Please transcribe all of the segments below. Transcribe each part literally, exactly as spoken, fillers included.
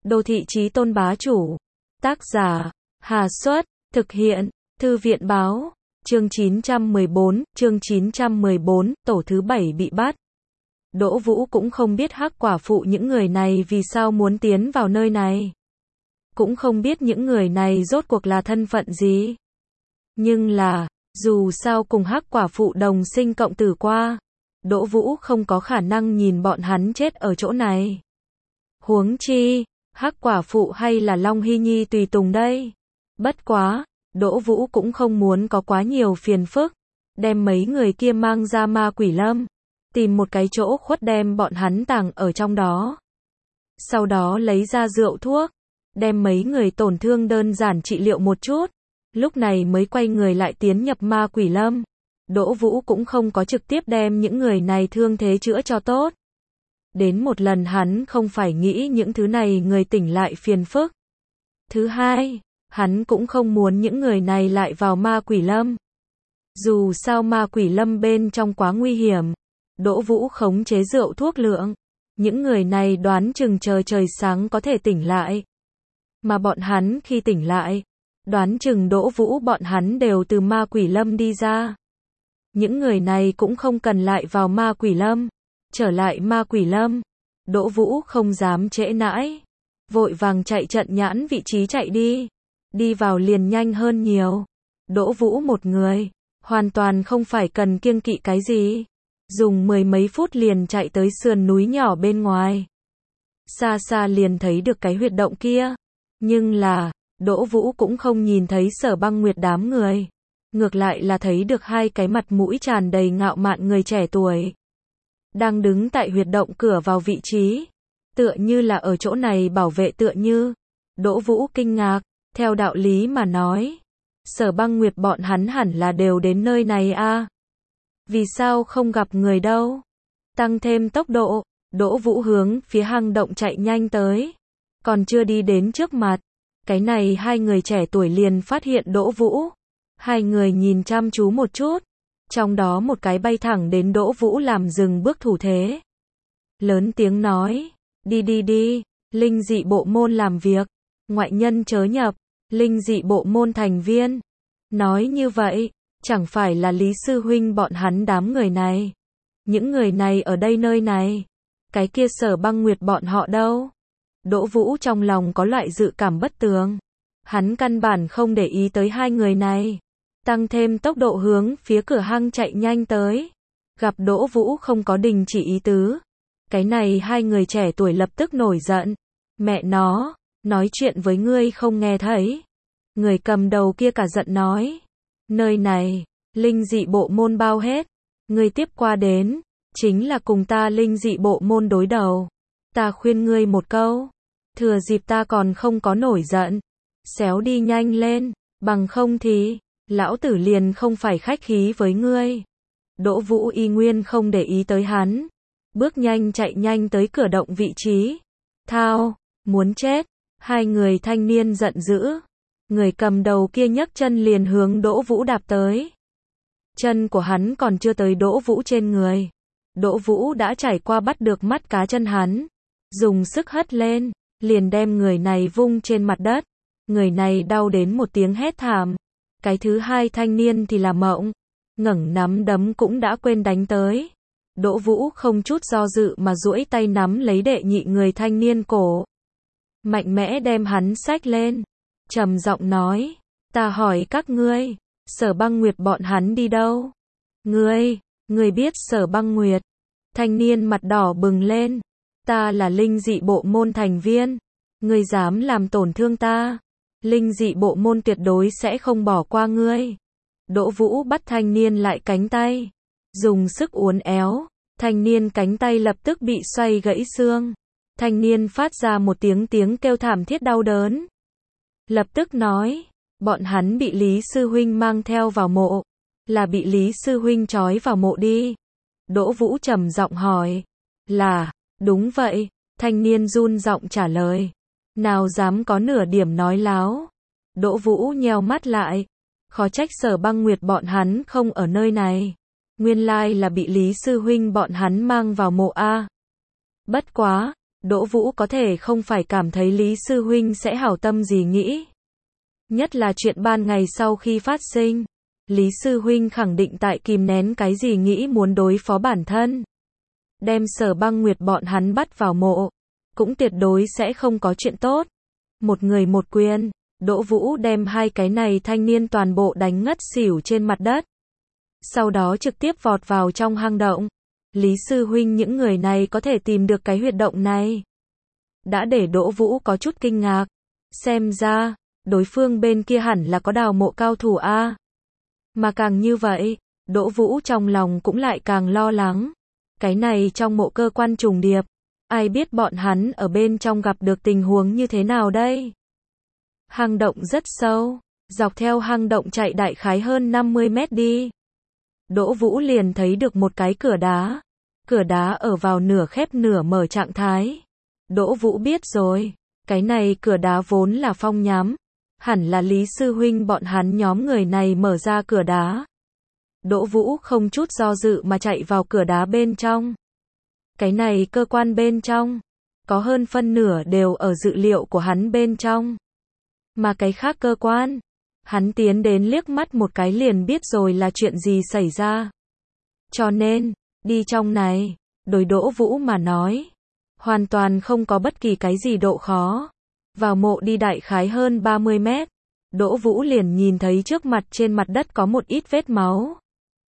Đô thị chí tôn bá chủ. Tác giả, Hà Xuất, thực hiện, Thư viện báo, chương chín trăm mười bốn, chương chín trăm mười bốn, tổ thứ bảy bị bắt. Đỗ Vũ cũng không biết Hắc quả phụ những người này vì sao muốn tiến vào nơi này. Cũng không biết những người này rốt cuộc là thân phận gì. Nhưng là, dù sao cùng Hắc quả phụ đồng sinh cộng tử qua, Đỗ Vũ không có khả năng nhìn bọn hắn chết ở chỗ này. Huống chi, Hắc quả phụ hay là Long Hy Nhi tùy tùng đây. Bất quá, Đỗ Vũ cũng không muốn có quá nhiều phiền phức, đem mấy người kia mang ra Ma Quỷ Lâm, tìm một cái chỗ khuất đem bọn hắn tàng ở trong đó. Sau đó lấy ra rượu thuốc, đem mấy người tổn thương đơn giản trị liệu một chút, lúc này mới quay người lại tiến nhập Ma Quỷ Lâm. Đỗ Vũ cũng không có trực tiếp đem những người này thương thế chữa cho tốt. Đến một lần hắn không phải nghĩ những thứ này người tỉnh lại phiền phức. Thứ hai, hắn cũng không muốn những người này lại vào Ma Quỷ Lâm. Dù sao Ma Quỷ Lâm bên trong quá nguy hiểm, Đỗ Vũ khống chế rượu thuốc lượng, những người này đoán chừng chờ trời sáng có thể tỉnh lại. Mà bọn hắn khi tỉnh lại, đoán chừng Đỗ Vũ bọn hắn đều từ Ma Quỷ Lâm đi ra. Những người này cũng không cần lại vào Ma Quỷ Lâm. Trở lại Ma Quỷ Lâm, Đỗ Vũ không dám trễ nãi, vội vàng chạy trận nhãn vị trí chạy đi. Đi vào liền nhanh hơn nhiều. Đỗ Vũ một người, hoàn toàn không phải cần kiêng kỵ cái gì. Dùng mười mấy phút liền chạy tới sườn núi nhỏ bên ngoài. Xa xa liền thấy được cái huyệt động kia. Nhưng là, Đỗ Vũ cũng không nhìn thấy Sở Băng Nguyệt đám người. Ngược lại là thấy được hai cái mặt mũi tràn đầy ngạo mạn người trẻ tuổi. Đang đứng tại huyệt động cửa vào vị trí. Tựa như là ở chỗ này bảo vệ tựa như. Đỗ Vũ kinh ngạc, theo đạo lý mà nói. Sở Băng Nguyệt bọn hắn hẳn là đều đến nơi này a. À? Vì sao không gặp người đâu? Tăng thêm tốc độ, Đỗ Vũ hướng phía hang động chạy nhanh tới. Còn chưa đi đến trước mặt, cái này hai người trẻ tuổi liền phát hiện Đỗ Vũ. Hai người nhìn chăm chú một chút, trong đó một cái bay thẳng đến Đỗ Vũ làm dừng bước thủ thế. Lớn tiếng nói, đi đi đi, linh dị bộ môn làm việc, ngoại nhân chớ nhập, linh dị bộ môn thành viên. Nói như vậy, chẳng phải là Lý Sư Huynh bọn hắn đám người này. Những người này ở đây nơi này, cái kia Sở Băng Nguyệt bọn họ đâu? Đỗ Vũ trong lòng có loại dự cảm bất tường. Hắn căn bản không để ý tới hai người này. Tăng thêm tốc độ hướng phía cửa hang chạy nhanh tới. Gặp Đỗ Vũ không có đình chỉ ý tứ. Cái này hai người trẻ tuổi lập tức nổi giận. Mẹ nó, nói chuyện với ngươi không nghe thấy. Người cầm đầu kia cả giận nói. Nơi này, linh dị bộ môn bao hết. Ngươi tiếp qua đến, chính là cùng ta linh dị bộ môn đối đầu. Ta khuyên ngươi một câu. Thừa dịp ta còn không có nổi giận. Xéo đi nhanh lên, bằng không thì lão tử liền không phải khách khí với ngươi. Đỗ Vũ y nguyên không để ý tới hắn. Bước nhanh chạy nhanh tới cửa động vị trí. Thao, muốn chết. Hai người thanh niên giận dữ. Người cầm đầu kia nhấc chân liền hướng Đỗ Vũ đạp tới. Chân của hắn còn chưa tới Đỗ Vũ trên người. Đỗ Vũ đã trải qua bắt được mắt cá chân hắn. Dùng sức hất lên, liền đem người này vung trên mặt đất. Người này đau đến một tiếng hét thảm. Cái thứ hai thanh niên thì là mộng. Ngẩng nắm đấm cũng đã quên đánh tới. Đỗ Vũ không chút do dự mà duỗi tay nắm lấy đệ nhị người thanh niên cổ. Mạnh mẽ đem hắn xách lên. Trầm giọng nói. Ta hỏi các ngươi. Sở Băng Nguyệt bọn hắn đi đâu? Ngươi, ngươi biết Sở Băng Nguyệt. Thanh niên mặt đỏ bừng lên. Ta là linh dị bộ môn thành viên. Ngươi dám làm tổn thương ta. Linh dị bộ môn tuyệt đối sẽ không bỏ qua ngươi. Đỗ Vũ bắt thanh niên lại cánh tay. Dùng sức uốn éo. Thanh niên cánh tay lập tức bị xoay gãy xương. Thanh niên phát ra một tiếng tiếng kêu thảm thiết đau đớn. Lập tức nói. Bọn hắn bị Lý Sư Huynh mang theo vào mộ. Là bị Lý Sư Huynh trói vào mộ đi. Đỗ Vũ trầm giọng hỏi. Là, đúng vậy. Thanh niên run giọng trả lời. Nào dám có nửa điểm nói láo. Đỗ Vũ nheo mắt lại. Khó trách Sở Băng Nguyệt bọn hắn không ở nơi này. Nguyên lai là bị Lý Sư Huynh bọn hắn mang vào mộ a. Bất quá, Đỗ Vũ có thể không phải cảm thấy Lý Sư Huynh sẽ hảo tâm gì nghĩ. Nhất là chuyện ban ngày sau khi phát sinh. Lý Sư Huynh khẳng định tại kìm nén cái gì nghĩ muốn đối phó bản thân. Đem Sở Băng Nguyệt bọn hắn bắt vào mộ. Cũng tuyệt đối sẽ không có chuyện tốt. Một người một quyền. Đỗ Vũ đem hai cái này thanh niên toàn bộ đánh ngất xỉu trên mặt đất. Sau đó trực tiếp vọt vào trong hang động. Lý Sư Huynh những người này có thể tìm được cái huyệt động này. Đã để Đỗ Vũ có chút kinh ngạc. Xem ra, đối phương bên kia hẳn là có đào mộ cao thủ a. Mà càng như vậy, Đỗ Vũ trong lòng cũng lại càng lo lắng. Cái này trong mộ cơ quan trùng điệp. Ai biết bọn hắn ở bên trong gặp được tình huống như thế nào đây? Hang động rất sâu. Dọc theo hang động chạy đại khái hơn năm mươi mét đi. Đỗ Vũ liền thấy được một cái cửa đá. Cửa đá ở vào nửa khép nửa mở trạng thái. Đỗ Vũ biết rồi. Cái này cửa đá vốn là phong nhám. Hẳn là Lý Sư Huynh bọn hắn nhóm người này mở ra cửa đá. Đỗ Vũ không chút do dự mà chạy vào cửa đá bên trong. Cái này cơ quan bên trong. Có hơn phân nửa đều ở dự liệu của hắn bên trong. Mà cái khác cơ quan. Hắn tiến đến liếc mắt một cái liền biết rồi là chuyện gì xảy ra. Cho nên, đi trong này, đối Đỗ Vũ mà nói. Hoàn toàn không có bất kỳ cái gì độ khó. Vào mộ đi đại khái hơn ba mươi mét. Đỗ Vũ liền nhìn thấy trước mặt trên mặt đất có một ít vết máu.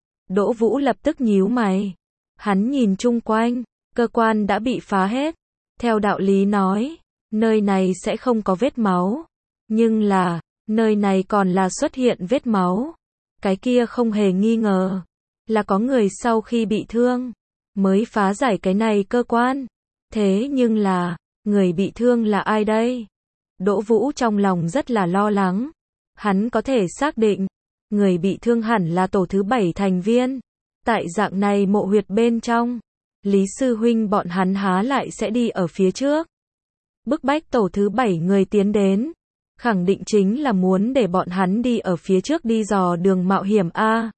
Đỗ Vũ lập tức nhíu mày. Hắn nhìn chung quanh, cơ quan đã bị phá hết. Theo đạo lý nói, nơi này sẽ không có vết máu. Nhưng là, nơi này còn là xuất hiện vết máu. Cái kia không hề nghi ngờ. Là có người sau khi bị thương, mới phá giải cái này cơ quan. Thế nhưng là, người bị thương là ai đây? Đỗ Vũ trong lòng rất là lo lắng. Hắn có thể xác định, người bị thương hẳn là tổ thứ bảy thành viên. Tại dạng này mộ huyệt bên trong, Lý Sư Huynh bọn hắn há lại sẽ đi ở phía trước. Bức bách tổ thứ bảy người tiến đến. Khẳng định chính là muốn để bọn hắn đi ở phía trước đi dò đường mạo hiểm a.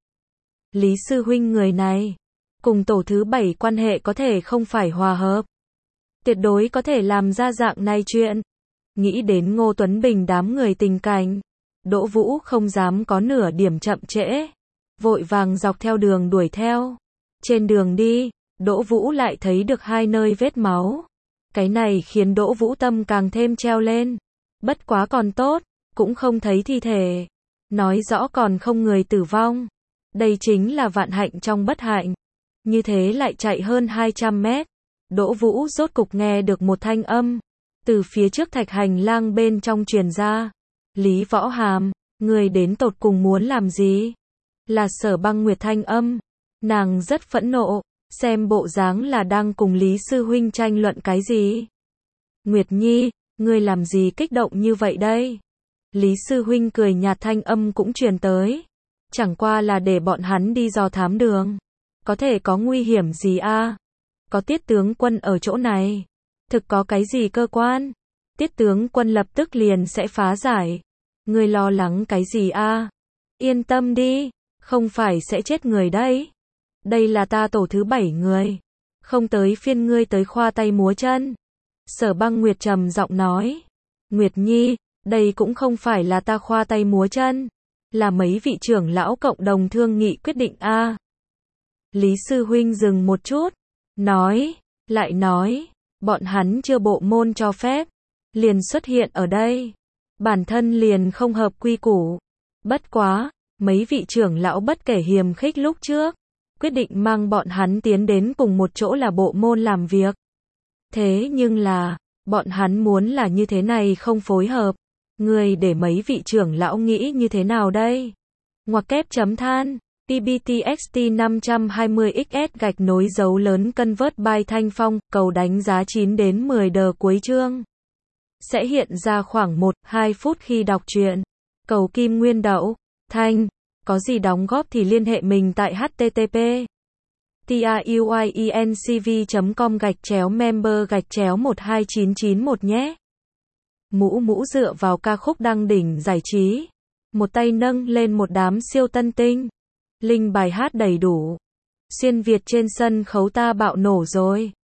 Lý Sư Huynh người này, cùng tổ thứ bảy quan hệ có thể không phải hòa hợp. Tuyệt đối có thể làm ra dạng này chuyện. Nghĩ đến Ngô Tuấn Bình đám người tình cảnh. Đỗ Vũ không dám có nửa điểm chậm trễ. Vội vàng dọc theo đường đuổi theo. Trên đường đi, Đỗ Vũ lại thấy được hai nơi vết máu. Cái này khiến Đỗ Vũ tâm càng thêm treo lên. Bất quá còn tốt, cũng không thấy thi thể. Nói rõ còn không người tử vong. Đây chính là vạn hạnh trong bất hạnh. Như thế lại chạy hơn hai trăm mét. Đỗ Vũ rốt cục nghe được một thanh âm. Từ phía trước thạch hành lang bên trong truyền ra. Lý Võ Hàm, người đến tột cùng muốn làm gì? Là Sở Băng Nguyệt thanh âm. Nàng rất phẫn nộ. Xem bộ dáng là đang cùng Lý Sư Huynh tranh luận cái gì? Nguyệt Nhi, ngươi làm gì kích động như vậy đây? Lý Sư Huynh cười nhạt thanh âm cũng truyền tới. Chẳng qua là để bọn hắn đi dò thám đường. Có thể có nguy hiểm gì a? Có Tiết tướng quân ở chỗ này. Thực có cái gì cơ quan? Tiết tướng quân lập tức liền sẽ phá giải. Ngươi lo lắng cái gì a? Yên tâm đi, không phải sẽ chết người đấy. Đây là ta tổ thứ bảy người. Không tới phiên ngươi tới khoa tay múa chân. Sở Băng Nguyệt trầm giọng nói. Nguyệt Nhi, đây cũng không phải là ta khoa tay múa chân. Là mấy vị trưởng lão cộng đồng thương nghị quyết định a. Lý Sư Huynh dừng một chút. Nói, lại nói, bọn hắn chưa bộ môn cho phép. Liền xuất hiện ở đây. Bản thân liền không hợp quy củ. Bất quá, mấy vị trưởng lão bất kể hiềm khích lúc trước. Quyết định mang bọn hắn tiến đến cùng một chỗ là bộ môn làm việc. Thế nhưng là, bọn hắn muốn là như thế này không phối hợp. Người để mấy vị trưởng lão nghĩ như thế nào đây? Ngoặc kép chấm than, pê bê tê ích tê năm hai không x s gạch nối dấu lớn convert by Thanh Phong, cầu đánh giá chín đến mười đờ cuối chương. Sẽ hiện ra khoảng một đến hai phút khi đọc truyện. Cầu Kim Nguyên Đậu, Thanh, có gì đóng góp thì liên hệ mình tại h t t p truyencv chấm com gạch chéo member gạch chéo một hai chín chín một nhé. Mũ mũ dựa vào ca khúc đăng đỉnh giải trí. Một tay nâng lên một đám siêu tân tinh. Linh bài hát đầy đủ. Xuyên Việt trên sân khấu ta bạo nổ rồi.